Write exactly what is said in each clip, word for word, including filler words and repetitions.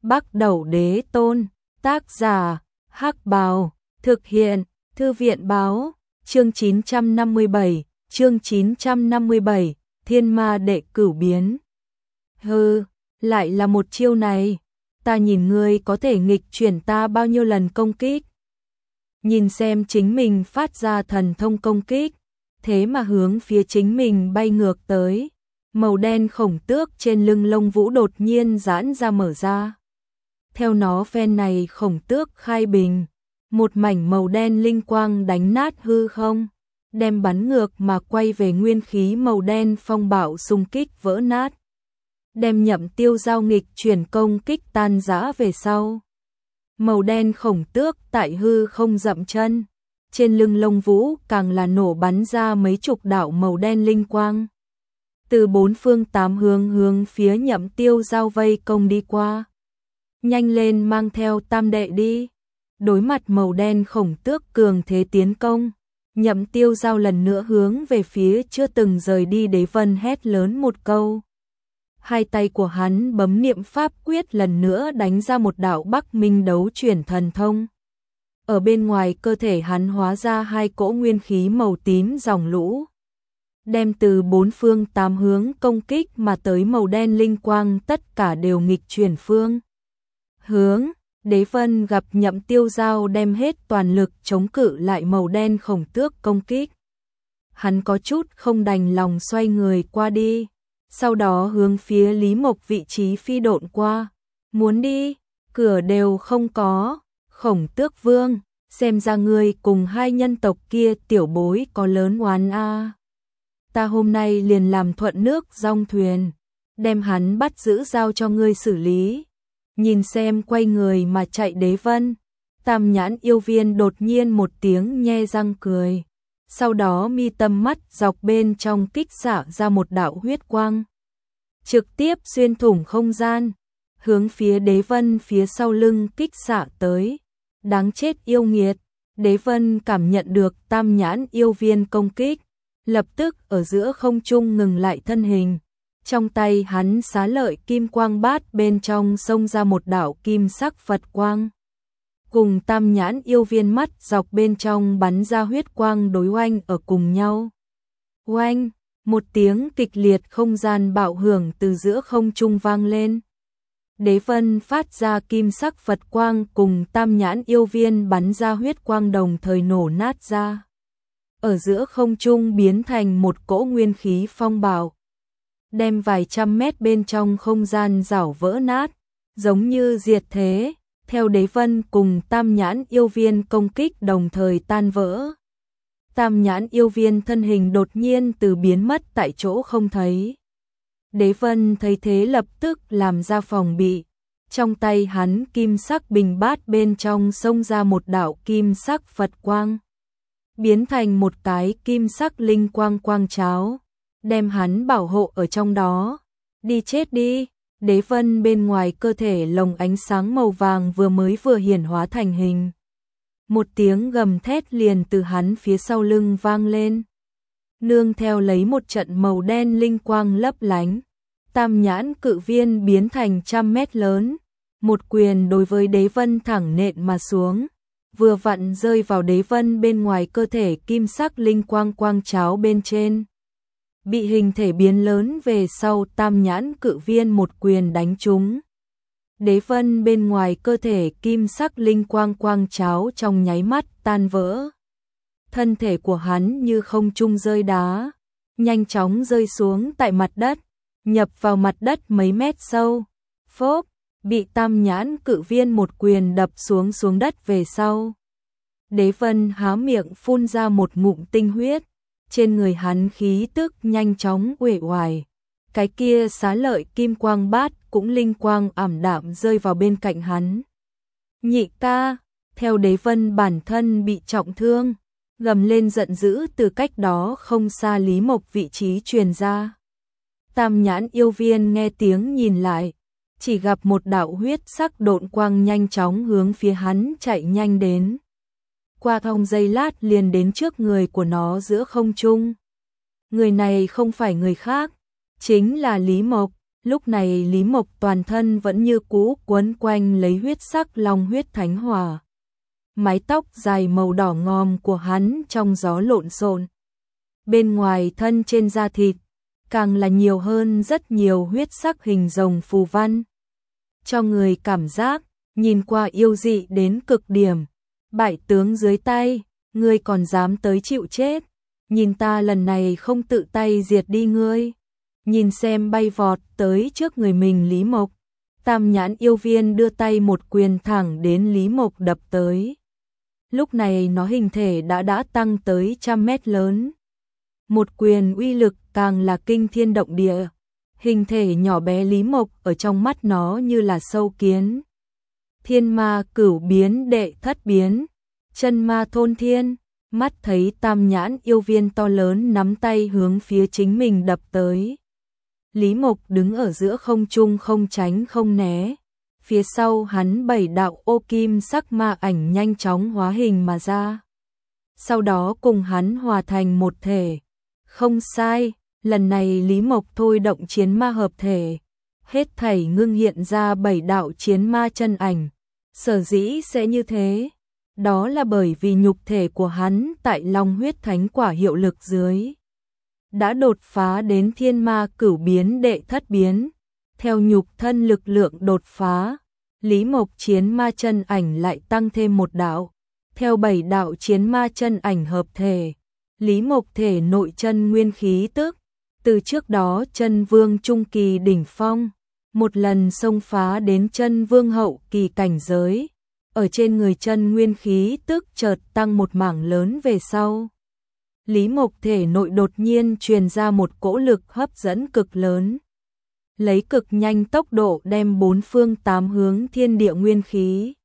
Bắc Đẩu Đế Tôn, tác giả, Hắc Bào, thực hiện, Thư viện báo, chương chín trăm năm mươi bảy, chương chín trăm năm mươi bảy, Thiên Ma Đệ Cửu Biến. Hừ, lại là một chiêu này, ta nhìn ngươi có thể nghịch chuyển ta bao nhiêu lần công kích. Nhìn xem chính mình phát ra thần thông công kích, thế mà hướng phía chính mình bay ngược tới. Màu đen khổng tước trên lưng lông vũ đột nhiên giãn ra mở ra. Theo nó phen này khổng tước khai bình, một mảnh màu đen linh quang đánh nát hư không, đem bắn ngược mà quay về nguyên khí màu đen phong bạo xung kích vỡ nát. Đem Nhậm Tiêu giao nghịch chuyển công kích tan rã về sau. Màu đen khổng tước tại hư không dậm chân, trên lưng lông vũ càng là nổ bắn ra mấy chục đạo màu đen linh quang. Từ bốn phương tám hướng hướng phía Nhậm Tiêu giao vây công đi qua. Nhanh lên mang theo tam đệ đi. Đối mặt màu đen khổng tước cường thế tiến công, Nhậm Tiêu giao lần nữa hướng về phía chưa từng rời đi Đế Vân hét lớn một câu. Hai tay của hắn bấm niệm pháp quyết lần nữa đánh ra một đạo Bắc Minh đấu chuyển thần thông. Ở bên ngoài cơ thể hắn hóa ra hai cỗ nguyên khí màu tím dòng lũ, đem từ bốn phương tám hướng công kích mà tới màu đen linh quang tất cả đều nghịch chuyển phương hướng. Đế Vân gặp Nhậm Tiêu giao đem hết toàn lực chống cự lại màu đen khổng tước công kích. Hắn có chút không đành lòng xoay người qua đi, sau đó hướng phía Lý Mộc vị trí phi độn qua. Muốn đi, cửa đều không có. Khổng Tước Vương, xem ra ngươi cùng hai nhân tộc kia tiểu bối có lớn oán a. Ta hôm nay liền làm thuận nước dong thuyền, đem hắn bắt giữ giao cho ngươi xử lý. Nhìn xem quay người mà chạy Đế Vân, Tam Nhãn yêu viên đột nhiên một tiếng nhe răng cười. Sau đó mi tâm mắt dọc bên trong kích xạ ra một đạo huyết quang, trực tiếp xuyên thủng không gian, hướng phía Đế Vân phía sau lưng kích xạ tới. Đáng chết yêu nghiệt. Đế Vân cảm nhận được Tam Nhãn yêu viên công kích, lập tức ở giữa không trung ngừng lại thân hình. Trong tay hắn xá lợi kim quang bát bên trong xông ra một đạo kim sắc Phật quang, cùng Tam Nhãn yêu viên mắt dọc bên trong bắn ra huyết quang đối oanh ở cùng nhau. Oanh, một tiếng kịch liệt không gian bạo hưởng từ giữa không trung vang lên. Đế Vân phát ra kim sắc Phật quang cùng Tam Nhãn yêu viên bắn ra huyết quang đồng thời nổ nát ra. Ở giữa không trung biến thành một cỗ nguyên khí phong bạo, đem vài trăm mét bên trong không gian rảo vỡ nát, giống như diệt thế. Theo Đế Vân cùng Tam Nhãn yêu viên công kích đồng thời tan vỡ. Tam Nhãn yêu viên thân hình đột nhiên từ biến mất tại chỗ không thấy. Đế Vân thấy thế lập tức làm ra phòng bị. Trong tay hắn kim sắc bình bát bên trong xông ra một đạo kim sắc Phật quang, biến thành một cái kim sắc linh quang quang cháo, đem hắn bảo hộ ở trong đó. Đi chết đi. Đế Vân bên ngoài cơ thể lồng ánh sáng màu vàng vừa mới vừa hiển hóa thành hình. Một tiếng gầm thét liền từ hắn phía sau lưng vang lên, nương theo lấy một trận màu đen linh quang lấp lánh. Tam Nhãn cự viên biến thành trăm mét lớn, một quyền đối với Đế Vân thẳng nện mà xuống, vừa vặn rơi vào Đế Vân bên ngoài cơ thể kim sắc linh quang quang cháo bên trên. Bị hình thể biến lớn về sau, Tam Nhãn cự viên một quyền đánh trúng. Đế Vân bên ngoài cơ thể kim sắc linh quang quang cháo trong nháy mắt tan vỡ. Thân thể của hắn như không trung rơi đá, nhanh chóng rơi xuống tại mặt đất, nhập vào mặt đất mấy mét sâu. Phốp, bị Tam Nhãn cự viên một quyền đập xuống xuống đất về sau. Đế Vân há miệng phun ra một ngụm tinh huyết, trên người hắn khí tức nhanh chóng uể oải. Cái kia xá lợi kim quang bát cũng linh quang ảm đạm rơi vào bên cạnh hắn. Nhị ca, theo Đế Vân bản thân bị trọng thương, gầm lên giận dữ từ cách đó không xa Lý Mộc vị trí truyền ra. Tam Nhãn yêu viên nghe tiếng nhìn lại, chỉ gặp một đạo huyết sắc độn quang nhanh chóng hướng phía hắn chạy nhanh đến. Qua thông giây lát liền đến trước người của nó giữa không trung. Người này không phải người khác, chính là Lý Mộc. Lúc này Lý Mộc toàn thân vẫn như cũ quấn quanh lấy huyết sắc long huyết thánh hỏa. Mái tóc dài màu đỏ ngòm của hắn trong gió lộn xộn. Bên ngoài thân trên da thịt, càng là nhiều hơn rất nhiều huyết sắc hình rồng phù văn. Cho người cảm giác, nhìn qua yêu dị đến cực điểm. Bại tướng dưới tay, ngươi còn dám tới chịu chết. Nhìn ta lần này không tự tay diệt đi ngươi. Nhìn xem bay vọt tới trước người mình Lý Mộc. Tam nhãn yêu viên đưa tay một quyền thẳng đến Lý Mộc đập tới. Lúc này nó hình thể đã đã tăng tới trăm mét lớn. Một quyền uy lực càng là kinh thiên động địa. Hình thể nhỏ bé Lý Mộc ở trong mắt nó như là sâu kiến. Thiên ma cửu biến đệ thất biến. Chân ma thôn thiên. Mắt thấy tam nhãn yêu viên to lớn nắm tay hướng phía chính mình đập tới. Lý Mộc đứng ở giữa không trung không tránh không né. Phía sau hắn bảy đạo ô kim sắc ma ảnh nhanh chóng hóa hình mà ra. Sau đó cùng hắn hòa thành một thể. Không sai, lần này Lý Mộc thôi động chiến ma hợp thể. Hết thảy ngưng hiện ra bảy đạo chiến ma chân ảnh. Sở dĩ sẽ như thế. Đó là bởi vì nhục thể của hắn tại Long huyết thánh quả hiệu lực dưới. Đã đột phá đến thiên ma cửu biến đệ thất biến. Theo nhục thân lực lượng đột phá, Lý Mộc chiến ma chân ảnh lại tăng thêm một đạo. Theo bảy đạo chiến ma chân ảnh hợp thể, Lý Mộc thể nội chân nguyên khí tức. Từ trước đó chân vương trung kỳ đỉnh phong, một lần xông phá đến chân vương hậu kỳ cảnh giới. Ở trên người chân nguyên khí tức chợt tăng một mảng lớn về sau. Lý Mộc thể nội đột nhiên truyền ra một cỗ lực hấp dẫn cực lớn. Lấy cực nhanh tốc độ đem bốn phương tám hướng thiên địa nguyên khí.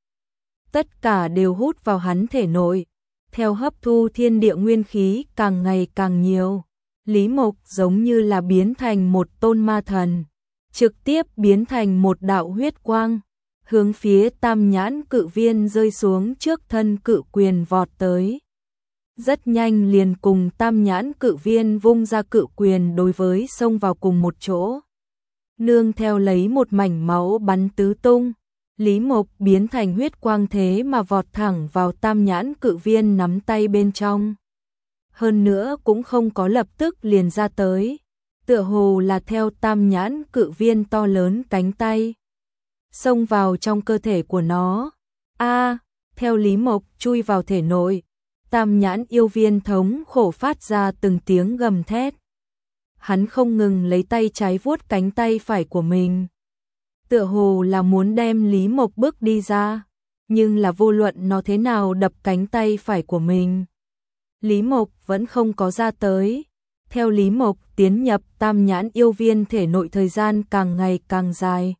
Tất cả đều hút vào hắn thể nội. Theo hấp thu thiên địa nguyên khí càng ngày càng nhiều. Lý Mộc giống như là biến thành một tôn ma thần. Trực tiếp biến thành một đạo huyết quang. Hướng phía tam nhãn cự viên rơi xuống trước thân cự quyền vọt tới. Rất nhanh liền cùng tam nhãn cự viên vung ra cự quyền đối với xông vào cùng một chỗ. Nương theo lấy một mảnh máu bắn tứ tung. Lý Mộc biến thành huyết quang thế mà vọt thẳng vào tam nhãn cự viên nắm tay bên trong. Hơn nữa cũng không có lập tức liền ra tới. Tựa hồ là theo tam nhãn cự viên to lớn cánh tay. Xông vào trong cơ thể của nó. A, theo Lý Mộc chui vào thể nội. Tam nhãn yêu viên thống khổ phát ra từng tiếng gầm thét. Hắn không ngừng lấy tay trái vuốt cánh tay phải của mình. Tựa hồ là muốn đem Lý Mộc bước đi ra. Nhưng là vô luận nó thế nào đập cánh tay phải của mình. Lý Mộc vẫn không có ra tới. Theo Lý Mộc tiến nhập tam nhãn yêu viên thể nội thời gian càng ngày càng dài.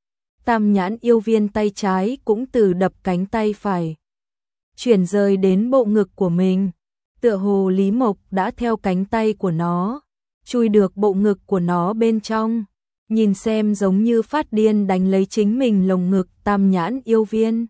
Tam nhãn yêu viên tay trái cũng từ đập cánh tay phải. Chuyển rời đến bộ ngực của mình. Tựa hồ Lý Mộc đã theo cánh tay của nó. Chui được bộ ngực của nó bên trong. Nhìn xem giống như phát điên đánh lấy chính mình lồng ngực tam nhãn yêu viên.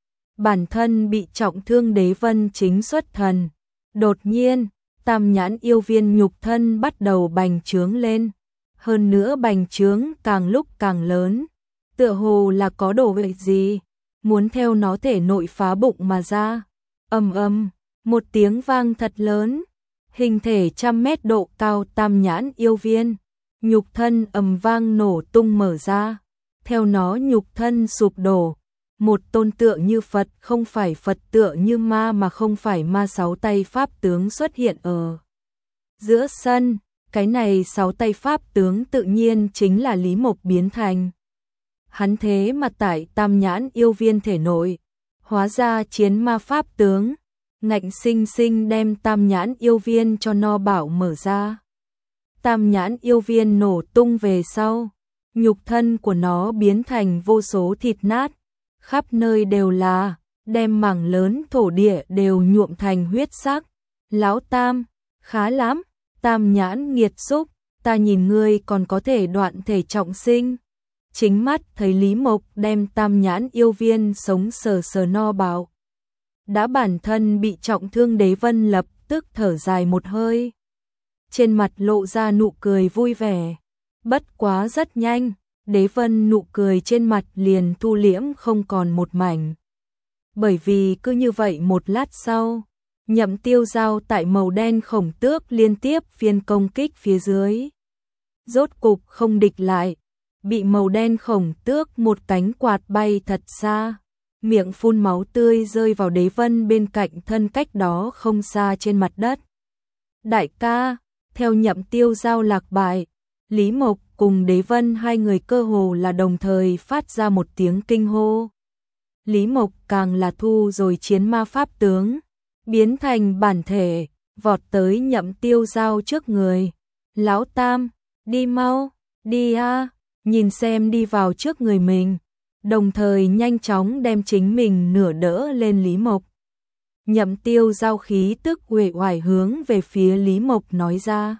Bản thân bị trọng thương Đế Vân chính xuất thần. Đột nhiên, tam nhãn yêu viên nhục thân bắt đầu bành trướng lên. Hơn nữa bành trướng càng lúc càng lớn. Tựa hồ là có đồ vật gì, muốn theo nó thể nội phá bụng mà ra. Ầm ầm, một tiếng vang thật lớn, hình thể trăm mét độ cao tam nhãn yêu viên, nhục thân ầm vang nổ tung mở ra. Theo nó nhục thân sụp đổ, một tôn tựa như Phật không phải Phật tựa như ma mà không phải ma sáu tay pháp tướng xuất hiện ở giữa sân. Cái này sáu tay pháp tướng tự nhiên chính là Lý Mộc biến thành. Hắn thế mà tại tam nhãn yêu viên thể nội, hóa ra chiến ma pháp tướng, ngạnh sinh sinh đem tam nhãn yêu viên cho no bảo mở ra. Tam nhãn yêu viên nổ tung về sau, nhục thân của nó biến thành vô số thịt nát, khắp nơi đều là, đem mảng lớn thổ địa đều nhuộm thành huyết sắc. Lão Tam, khá lắm, tam nhãn nghiệt xúc, ta nhìn ngươi còn có thể đoạn thể trọng sinh. Chính mắt thấy Lý Mộc đem tam nhãn yêu viên sống sờ sờ no bảo. Đã bản thân bị trọng thương Đế Vân lập tức thở dài một hơi. Trên mặt lộ ra nụ cười vui vẻ. Bất quá rất nhanh, Đế Vân nụ cười trên mặt liền thu liễm không còn một mảnh. Bởi vì cứ như vậy một lát sau, Nhậm Tiêu Giao tại màu đen khổng tước liên tiếp phiên công kích phía dưới. Rốt cục không địch lại, bị màu đen khổng tước một cánh quạt bay thật xa, miệng phun máu tươi rơi vào Đế Vân bên cạnh thân cách đó không xa trên mặt đất. Đại ca, theo Nhậm Tiêu Giao lạc bại, Lý Mộc cùng Đế Vân hai người cơ hồ là đồng thời phát ra một tiếng kinh hô. Lý Mộc càng là thu rồi chiến ma pháp tướng, biến thành bản thể, vọt tới Nhậm Tiêu Giao trước người. Lão Tam, đi mau, đi a, nhìn xem đi vào trước người mình, đồng thời nhanh chóng đem chính mình nửa đỡ lên Lý Mộc. Nhậm Tiêu Giao khí tức uể oải hướng về phía Lý Mộc nói ra.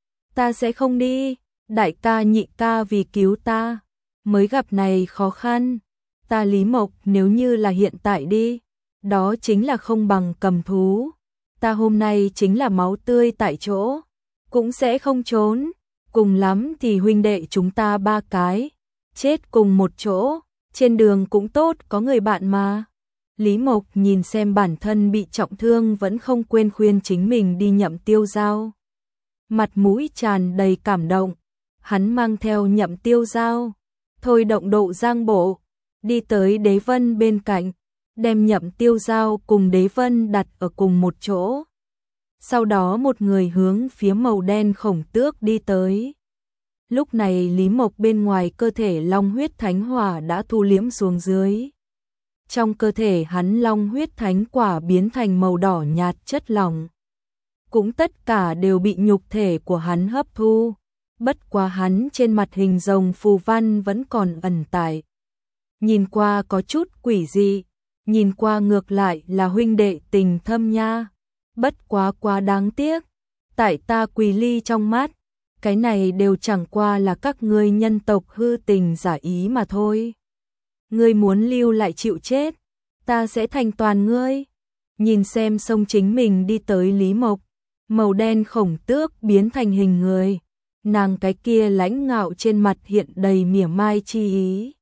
Ta sẽ không đi, đại ca nhị ca vì cứu ta, mới gặp này khó khăn. Ta Lý Mộc nếu như là hiện tại đi, đó chính là không bằng cầm thú. Ta hôm nay chính là máu tươi tại chỗ, cũng sẽ không trốn. Cùng lắm thì huynh đệ chúng ta ba cái, chết cùng một chỗ, trên đường cũng tốt có người bạn mà. Lý Mộc nhìn xem bản thân bị trọng thương vẫn không quên khuyên chính mình đi Nhậm Tiêu Giao. Mặt mũi tràn đầy cảm động, hắn mang theo Nhậm Tiêu Giao, thôi động độ giang bộ, đi tới Đế Vân bên cạnh, đem Nhậm Tiêu Giao cùng Đế Vân đặt ở cùng một chỗ. Sau đó một người hướng phía màu đen khổng tước đi tới. Lúc này Lý Mộc bên ngoài cơ thể long huyết thánh hỏa đã thu liễm xuống dưới. Trong cơ thể hắn long huyết thánh quả biến thành màu đỏ nhạt chất lỏng. Cũng tất cả đều bị nhục thể của hắn hấp thu. Bất quá hắn trên mặt hình rồng phù văn vẫn còn ẩn tại. Nhìn qua có chút quỷ dị, nhìn qua ngược lại là huynh đệ tình thâm nha. Bất quá quá đáng tiếc, tại ta Quỳ Ly trong mắt, cái này đều chẳng qua là các ngươi nhân tộc hư tình giả ý mà thôi. Ngươi muốn lưu lại chịu chết, ta sẽ thành toàn ngươi. Nhìn xem sông chính mình đi tới Lý Mộc, màu đen khổng tước biến thành hình người, nàng cái kia lãnh ngạo trên mặt hiện đầy mỉa mai chi ý.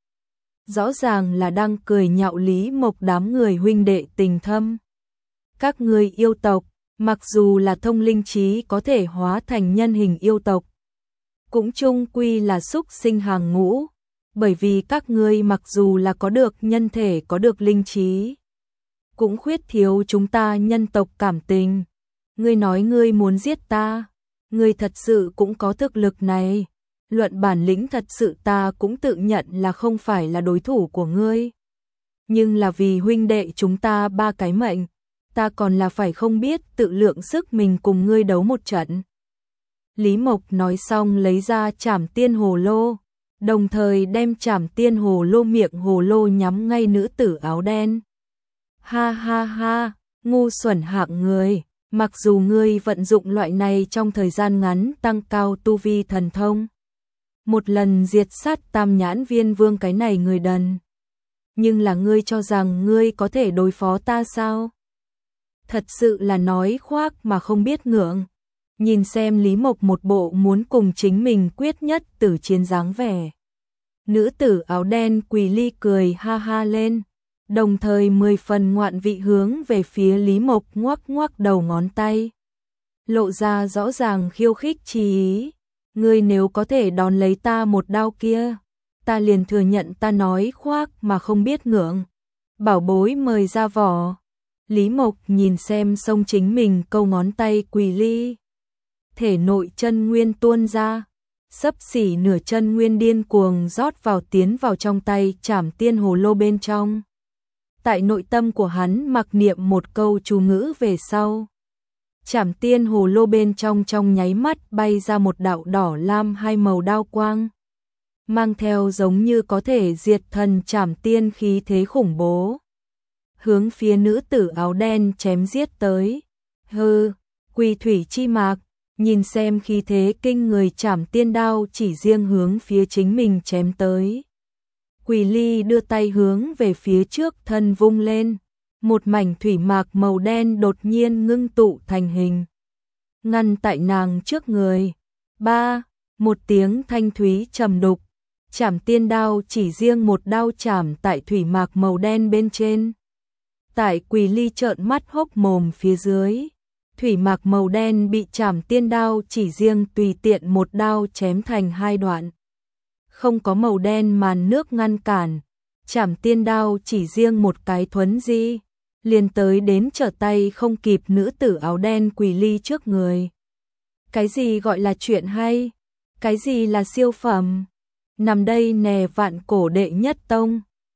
Rõ ràng là đang cười nhạo Lý Mộc đám người huynh đệ tình thâm. Các ngươi yêu tộc, mặc dù là thông linh trí có thể hóa thành nhân hình yêu tộc, cũng chung quy là súc sinh hàng ngũ, bởi vì các ngươi mặc dù là có được nhân thể có được linh trí, cũng khuyết thiếu chúng ta nhân tộc cảm tình. Ngươi nói ngươi muốn giết ta, ngươi thật sự cũng có thực lực này, luận bản lĩnh thật sự ta cũng tự nhận là không phải là đối thủ của ngươi. Nhưng là vì huynh đệ chúng ta ba cái mệnh, ta còn là phải không biết tự lượng sức mình cùng ngươi đấu một trận. Lý Mộc nói xong lấy ra Trảm Tiên Hồ Lô, đồng thời đem Trảm Tiên Hồ Lô miệng hồ lô nhắm ngay nữ tử áo đen. Ha ha ha, ngu xuẩn hạng người, mặc dù ngươi vận dụng loại này trong thời gian ngắn tăng cao tu vi thần thông, một lần diệt sát Tam Nhãn Viên Vương cái này người đần, nhưng là ngươi cho rằng ngươi có thể đối phó ta sao? Thật sự là nói khoác mà không biết ngượng. Nhìn xem Lý Mộc một bộ muốn cùng chính mình quyết nhất tử chiến dáng vẻ. Nữ tử áo đen Quỳ Ly cười ha ha lên, đồng thời mười phần ngoạn vị hướng về phía Lý Mộc ngoắc ngoắc đầu ngón tay. Lộ ra rõ ràng khiêu khích chi ý. Ngươi nếu có thể đón lấy ta một đao kia, ta liền thừa nhận ta nói khoác mà không biết ngượng. Bảo bối mời ra vỏ. Lý Mộc nhìn xem sông chính mình câu ngón tay Quỳ Ly. Thể nội chân nguyên tuôn ra, xấp xỉ nửa chân nguyên điên cuồng rót vào tiến vào trong tay Trảm Tiên Hồ Lô bên trong. Tại nội tâm của hắn mặc niệm một câu chú ngữ về sau. Trảm Tiên Hồ Lô bên trong trong nháy mắt bay ra một đạo đỏ lam hai màu đao quang. Mang theo giống như có thể diệt thần Trảm Tiên khí thế khủng bố. Hướng phía nữ tử áo đen chém giết tới. Hừ, Quỳ Thủy Chi Mạc. Nhìn xem khí thế kinh người Trảm Tiên đao chỉ riêng hướng phía chính mình chém tới. Quỳ Ly đưa tay hướng về phía trước thân vung lên. Một mảnh thủy mạc màu đen đột nhiên ngưng tụ thành hình. Ngăn tại nàng trước người. Ba, một tiếng thanh thúy trầm đục. Chảm tiên đao chỉ riêng một đao chảm tại thủy mạc màu đen bên trên. Tại Quỳ Ly trợn mắt hốc mồm phía dưới. Thủy mạc màu đen bị chảm tiên đao chỉ riêng tùy tiện một đao chém thành hai đoạn. Không có màu đen màn nước ngăn cản. Chảm tiên đao chỉ riêng một cái thuấn di. Liền tới đến trở tay không kịp nữ tử áo đen Quỳ Ly trước người. Cái gì gọi là chuyện hay? Cái gì là siêu phẩm? Nằm đây nè vạn cổ đệ nhất tông.